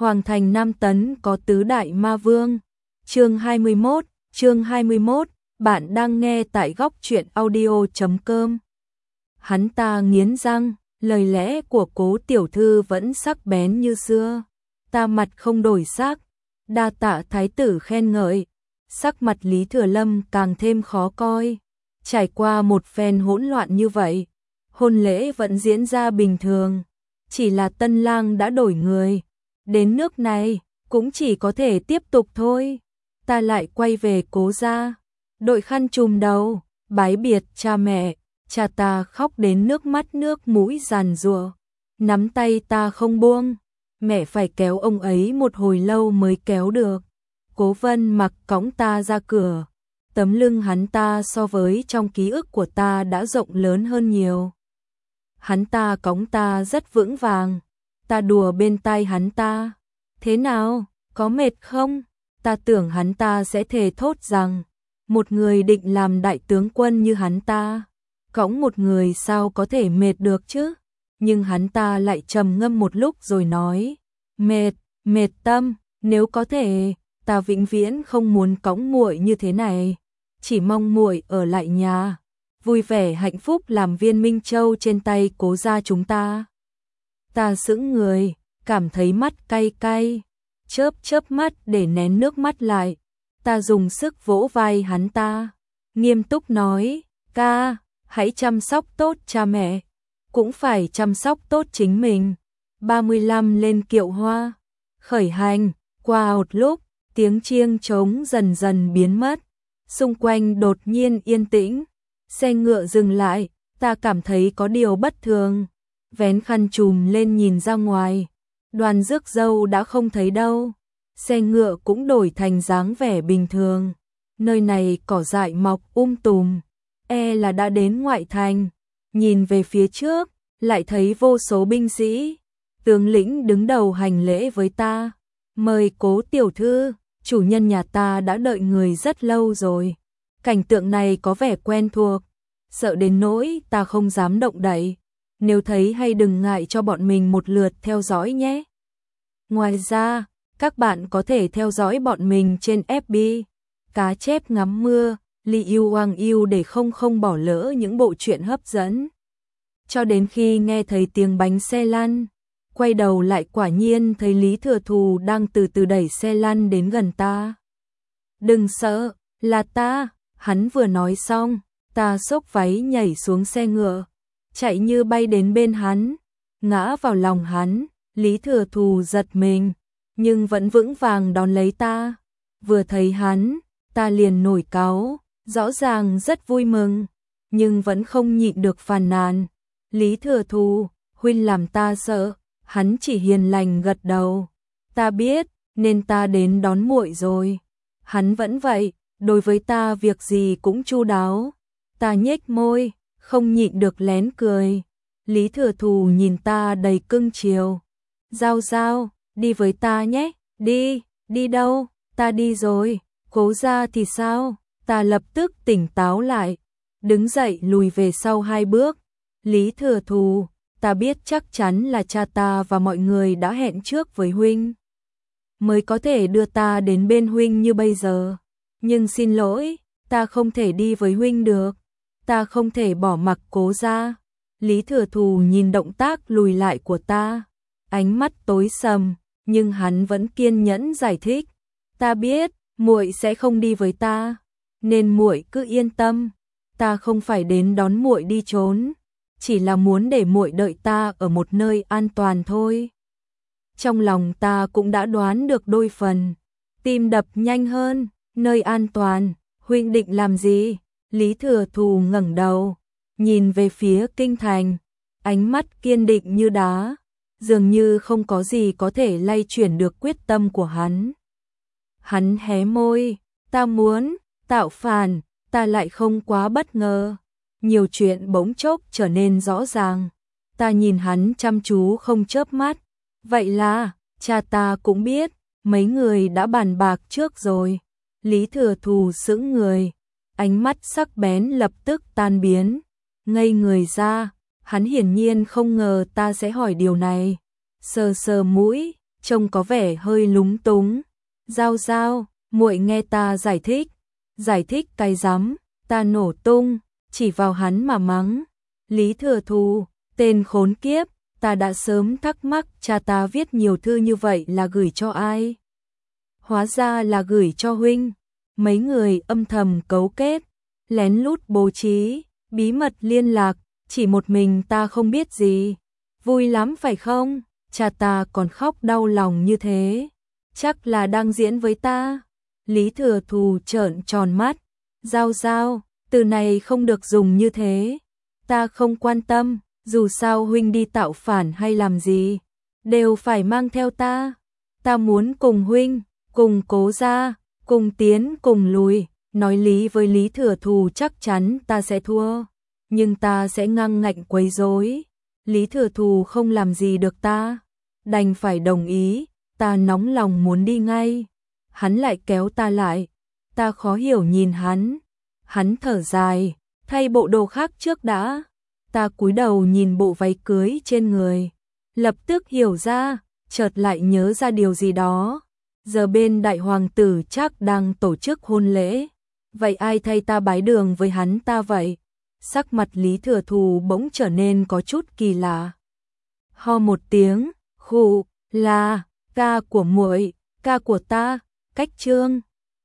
Hoàng thành Nam Tấn có tứ đại ma vương. Chương 21, bạn đang nghe tại góc truyện audio.com. Hắn ta nghiến răng, lời lẽ của Cố tiểu thư vẫn sắc bén như xưa. Ta mặt không đổi sắc, đa tạ thái tử khen ngợi. Sắc mặt Lý Thừa Lâm càng thêm khó coi. Trải qua một phen hỗn loạn như vậy, hôn lễ vẫn diễn ra bình thường, chỉ là tân lang đã đổi người. Đến nước này, cũng chỉ có thể tiếp tục thôi. Ta lại quay về Cố gia, đội khăn trùm đầu, bái biệt cha mẹ. Cha ta khóc đến nước mắt nước mũi giàn giụa, nắm tay ta không buông. Mẹ phải kéo ông ấy một hồi lâu mới kéo được. Cố Vân Mặc cõng ta ra cửa. Tấm lưng hắn ta so với trong ký ức của ta đã rộng lớn hơn nhiều. Hắn ta cõng ta rất vững vàng. Ta đùa bên tai hắn ta. Thế nào, có mệt không? Ta tưởng hắn ta sẽ thề thốt rằng một người định làm đại tướng quân như hắn ta, cõng một người sao có thể mệt được chứ? Nhưng hắn ta lại trầm ngâm một lúc rồi nói, mệt tâm, nếu có thể, ta vĩnh viễn không muốn cõng muội như thế này, chỉ mong muội ở lại nhà, vui vẻ hạnh phúc làm viên Minh Châu trên tay Cố gia chúng ta. Ta sững người, cảm thấy mắt cay cay, chớp mắt để nén nước mắt lại. Ta dùng sức vỗ vai hắn ta, nghiêm túc nói, ca, hãy chăm sóc tốt cha mẹ, cũng phải chăm sóc tốt chính mình. 35 lên kiệu hoa, khởi hành. Qua một lúc, tiếng chiêng trống dần dần biến mất, xung quanh đột nhiên yên tĩnh. Xe ngựa dừng lại, ta cảm thấy có điều bất thường, vén khăn trùm lên nhìn ra ngoài. Đoàn rước dâu đã không thấy đâu, xe ngựa cũng đổi thành dáng vẻ bình thường. Nơi này cỏ dại mọc tùm, là đã đến ngoại thành. Nhìn về phía trước, lại thấy vô số binh sĩ, tướng lĩnh đứng đầu hành lễ với ta. Mời Cố tiểu thư, chủ nhân nhà ta đã đợi người rất lâu rồi. Cảnh tượng này có vẻ quen thuộc, sợ đến nỗi ta không dám động đậy. Nếu thấy hay đừng ngại cho bọn mình một lượt theo dõi nhé. Ngoài ra, các bạn có thể theo dõi bọn mình trên FB, Cá chép ngắm mưa, Li Yêu Hoàng Yêu để không bỏ lỡ những bộ truyện hấp dẫn. Cho đến khi nghe thấy tiếng bánh xe lăn, quay đầu lại quả nhiên thấy Lý Thừa Thù đang từ từ đẩy xe lăn đến gần ta. Đừng sợ, là ta, hắn vừa nói xong, ta xốc váy nhảy xuống xe ngựa, chạy như bay đến bên hắn, ngã vào lòng hắn. Lý Thừa Thù giật mình, nhưng vẫn vững vàng đón lấy ta. Vừa thấy hắn, ta liền nổi cáu, rõ ràng rất vui mừng, nhưng vẫn không nhịn được phàn nàn. Lý Thừa Thù, huynh làm ta sợ. Hắn chỉ hiền lành gật đầu. Ta biết, nên ta đến đón muội rồi. Hắn vẫn vậy, đối với ta việc gì cũng chu đáo. Ta nhếch môi, không nhịn được lén cười. Lý Thừa Thù nhìn ta đầy cưng chiều. Giao, đi với ta nhé. Đi đâu? Ta đi rồi. Cố gia thì sao? Ta lập tức tỉnh táo lại, đứng dậy lùi về sau 2 bước. Lý Thừa Thù, ta biết chắc chắn là cha ta và mọi người đã hẹn trước với huynh, mới có thể đưa ta đến bên huynh như bây giờ. Nhưng xin lỗi, ta không thể đi với huynh được. Ta không thể bỏ mặc Cố gia. Lý Thừa Thù nhìn động tác lùi lại của ta, ánh mắt tối sầm, nhưng hắn vẫn kiên nhẫn giải thích. Ta biết, muội sẽ không đi với ta, nên muội cứ yên tâm. Ta không phải đến đón muội đi trốn, chỉ là muốn để muội đợi ta ở một nơi an toàn thôi. Trong lòng ta cũng đã đoán được đôi phần, tim đập nhanh hơn. Nơi an toàn, huynh định làm gì? Lý Thừa Thù ngẩng đầu, nhìn về phía kinh thành, ánh mắt kiên định như đá, dường như không có gì có thể lay chuyển được quyết tâm của hắn. Hắn hé môi, ta muốn tạo phản. Ta lại không quá bất ngờ. Nhiều chuyện bỗng chốc trở nên rõ ràng. Ta nhìn hắn chăm chú không chớp mắt. Vậy là, cha ta cũng biết, mấy người đã bàn bạc trước rồi. Lý Thừa Thù sững người, ánh mắt sắc bén lập tức tan biến, ngây người ra. Hắn hiển nhiên không ngờ ta sẽ hỏi điều này. Sờ sờ mũi, trông có vẻ hơi lúng túng. Giao Giao, muội nghe ta giải thích cái rắm, ta nổ tung, chỉ vào hắn mà mắng. Lý Thừa Thù, tên khốn kiếp, ta đã sớm thắc mắc cha ta viết nhiều thư như vậy là gửi cho ai? Hóa ra là gửi cho huynh. Mấy người âm thầm cấu kết, lén lút bố trí, bí mật liên lạc, chỉ một mình ta không biết gì. Vui lắm phải không? Cha ta còn khóc đau lòng như thế, chắc là đang diễn với ta. Lý Thừa Thù trợn tròn mắt. Giao Giao, từ này không được dùng như thế. Ta không quan tâm, dù sao huynh đi tạo phản hay làm gì, đều phải mang theo ta. Ta muốn cùng huynh, cùng Cố gia, cùng tiến cùng lùi. Nói lý với Lý Thừa Thù chắc chắn ta sẽ thua, nhưng ta sẽ ngăng ngạnh quấy rối. Lý Thừa Thù không làm gì được ta, đành phải đồng ý. Ta nóng lòng muốn đi ngay, hắn lại kéo ta lại. Ta khó hiểu nhìn hắn. Hắn thở dài, thay bộ đồ khác trước đã. Ta cúi đầu nhìn bộ váy cưới trên người, lập tức hiểu ra, chợt lại nhớ ra điều gì đó. Giờ bên đại hoàng tử chắc đang tổ chức hôn lễ, vậy ai thay ta bái đường với hắn ta vậy? Sắc mặt Lý Thừa Thù bỗng trở nên có chút kỳ lạ. Ho một tiếng, khụ, là ca của muội, ca của ta, cách trương.